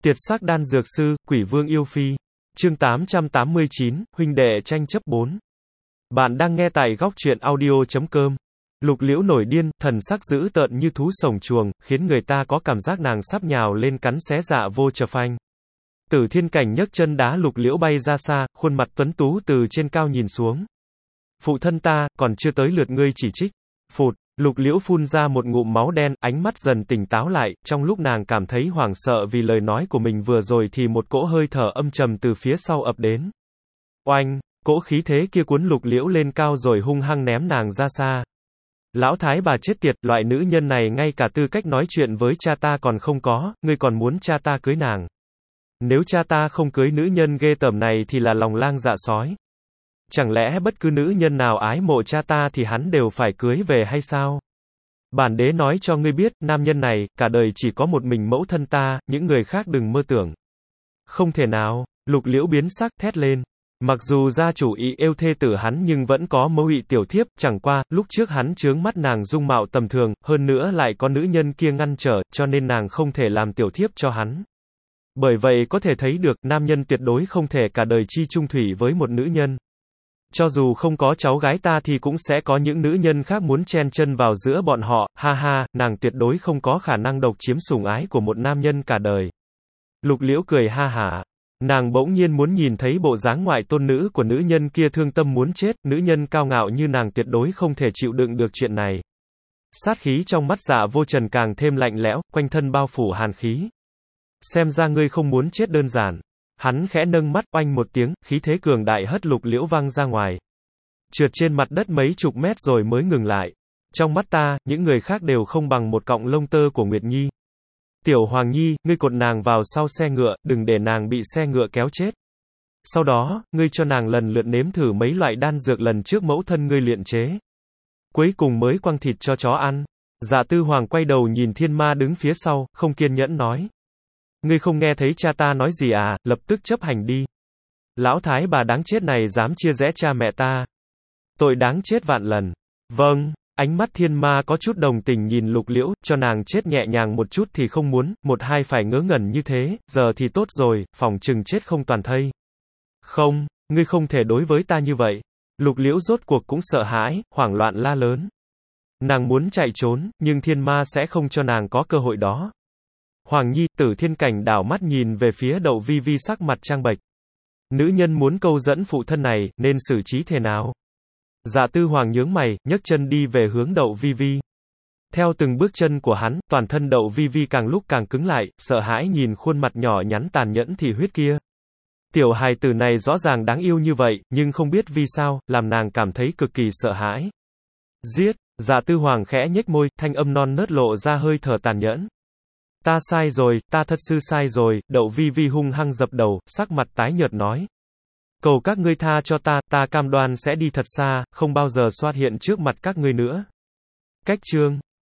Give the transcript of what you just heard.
Tiệt sắc đan dược sư, quỷ vương yêu phi. Chương 889, huynh đệ tranh chấp 4. Bạn đang nghe tại góc truyện audio.com. Lục Liễu nổi điên, thần sắc dữ tợn như thú sổng chuồng, khiến người ta có cảm giác nàng sắp nhào lên cắn xé dạ vô chờ phanh. Tử Thiên Cảnh nhấc chân đá Lục Liễu bay ra xa, khuôn mặt tuấn tú từ trên cao nhìn xuống. Phụ thân ta, còn chưa tới lượt ngươi chỉ trích. Phụt. Lục Liễu phun ra một ngụm máu đen, ánh mắt dần tỉnh táo lại, trong lúc nàng cảm thấy hoảng sợ vì lời nói của mình vừa rồi thì một cỗ hơi thở âm trầm từ phía sau ập đến. Oanh, cỗ khí thế kia cuốn Lục Liễu lên cao rồi hung hăng ném nàng ra xa. Lão thái bà chết tiệt, loại nữ nhân này ngay cả tư cách nói chuyện với cha ta còn không có, ngươi còn muốn cha ta cưới nàng. Nếu cha ta không cưới nữ nhân ghê tởm này thì là lòng lang dạ sói. Chẳng lẽ bất cứ nữ nhân nào ái mộ cha ta thì hắn đều phải cưới về hay sao? Bản đế nói cho ngươi biết, nam nhân này, cả đời chỉ có một mình mẫu thân ta, những người khác đừng mơ tưởng. Không thể nào, Lục Liễu biến sắc thét lên. Mặc dù gia chủ ý yêu thê tử hắn nhưng vẫn có mẫu ị tiểu thiếp, chẳng qua, lúc trước hắn chướng mắt nàng dung mạo tầm thường, hơn nữa lại có nữ nhân kia ngăn trở, cho nên nàng không thể làm tiểu thiếp cho hắn. Bởi vậy có thể thấy được, nam nhân tuyệt đối không thể cả đời chi chung thủy với một nữ nhân. Cho dù không có cháu gái ta thì cũng sẽ có những nữ nhân khác muốn chen chân vào giữa bọn họ, ha ha, nàng tuyệt đối không có khả năng độc chiếm sủng ái của một nam nhân cả đời. Lục Liễu cười ha hả. Nàng bỗng nhiên muốn nhìn thấy bộ dáng ngoại tôn nữ của nữ nhân kia thương tâm muốn chết, nữ nhân cao ngạo như nàng tuyệt đối không thể chịu đựng được chuyện này. Sát khí trong mắt Dạ Vô Trần càng thêm lạnh lẽo, quanh thân bao phủ hàn khí. Xem ra ngươi không muốn chết đơn giản. Hắn khẽ nâng mắt, oanh một tiếng, khí thế cường đại hất Lục Liễu văng ra ngoài. Trượt trên mặt đất mấy chục mét rồi mới ngừng lại. Trong mắt ta, những người khác đều không bằng một cọng lông tơ của Nguyệt Nhi. Tiểu Hoàng Nhi, ngươi cột nàng vào sau xe ngựa, đừng để nàng bị xe ngựa kéo chết. Sau đó, ngươi cho nàng lần lượt nếm thử mấy loại đan dược lần trước mẫu thân ngươi luyện chế. Cuối cùng mới quăng thịt cho chó ăn. Dạ Tư Hoàng quay đầu nhìn Thiên Ma đứng phía sau, không kiên nhẫn nói. Ngươi không nghe thấy cha ta nói gì à, lập tức chấp hành đi. Lão thái bà đáng chết này dám chia rẽ cha mẹ ta. Tội đáng chết vạn lần. Vâng, ánh mắt Thiên Ma có chút đồng tình nhìn Lục Liễu, cho nàng chết nhẹ nhàng một chút thì không muốn, một hai phải ngớ ngẩn như thế, giờ thì tốt rồi, phỏng chừng chết không toàn thây. Không, ngươi không thể đối với ta như vậy. Lục Liễu rốt cuộc cũng sợ hãi, hoảng loạn la lớn. Nàng muốn chạy trốn, nhưng Thiên Ma sẽ không cho nàng có cơ hội đó. Hoàng Nhi, Tử Thiên Cảnh đảo mắt nhìn về phía Đậu Vi Vi sắc mặt trang bệch. Nữ nhân muốn câu dẫn phụ thân này, nên xử trí thế nào? Dạ Tư Hoàng nhướng mày, nhấc chân đi về hướng Đậu Vi Vi. Theo từng bước chân của hắn, toàn thân Đậu Vi Vi càng lúc càng cứng lại, sợ hãi nhìn khuôn mặt nhỏ nhắn tàn nhẫn thì huyết kia. Tiểu hài tử này rõ ràng đáng yêu như vậy, nhưng không biết vì sao, làm nàng cảm thấy cực kỳ sợ hãi. Giết! Dạ Tư Hoàng khẽ nhếch môi, thanh âm non nớt lộ ra hơi thở tàn nhẫn. Ta sai rồi, ta thật sự sai rồi, Đậu Vi Vi hung hăng dập đầu, sắc mặt tái nhợt nói. Cầu các ngươi tha cho ta cam đoan sẽ đi thật xa, không bao giờ xuất hiện trước mặt các ngươi nữa. Cách chương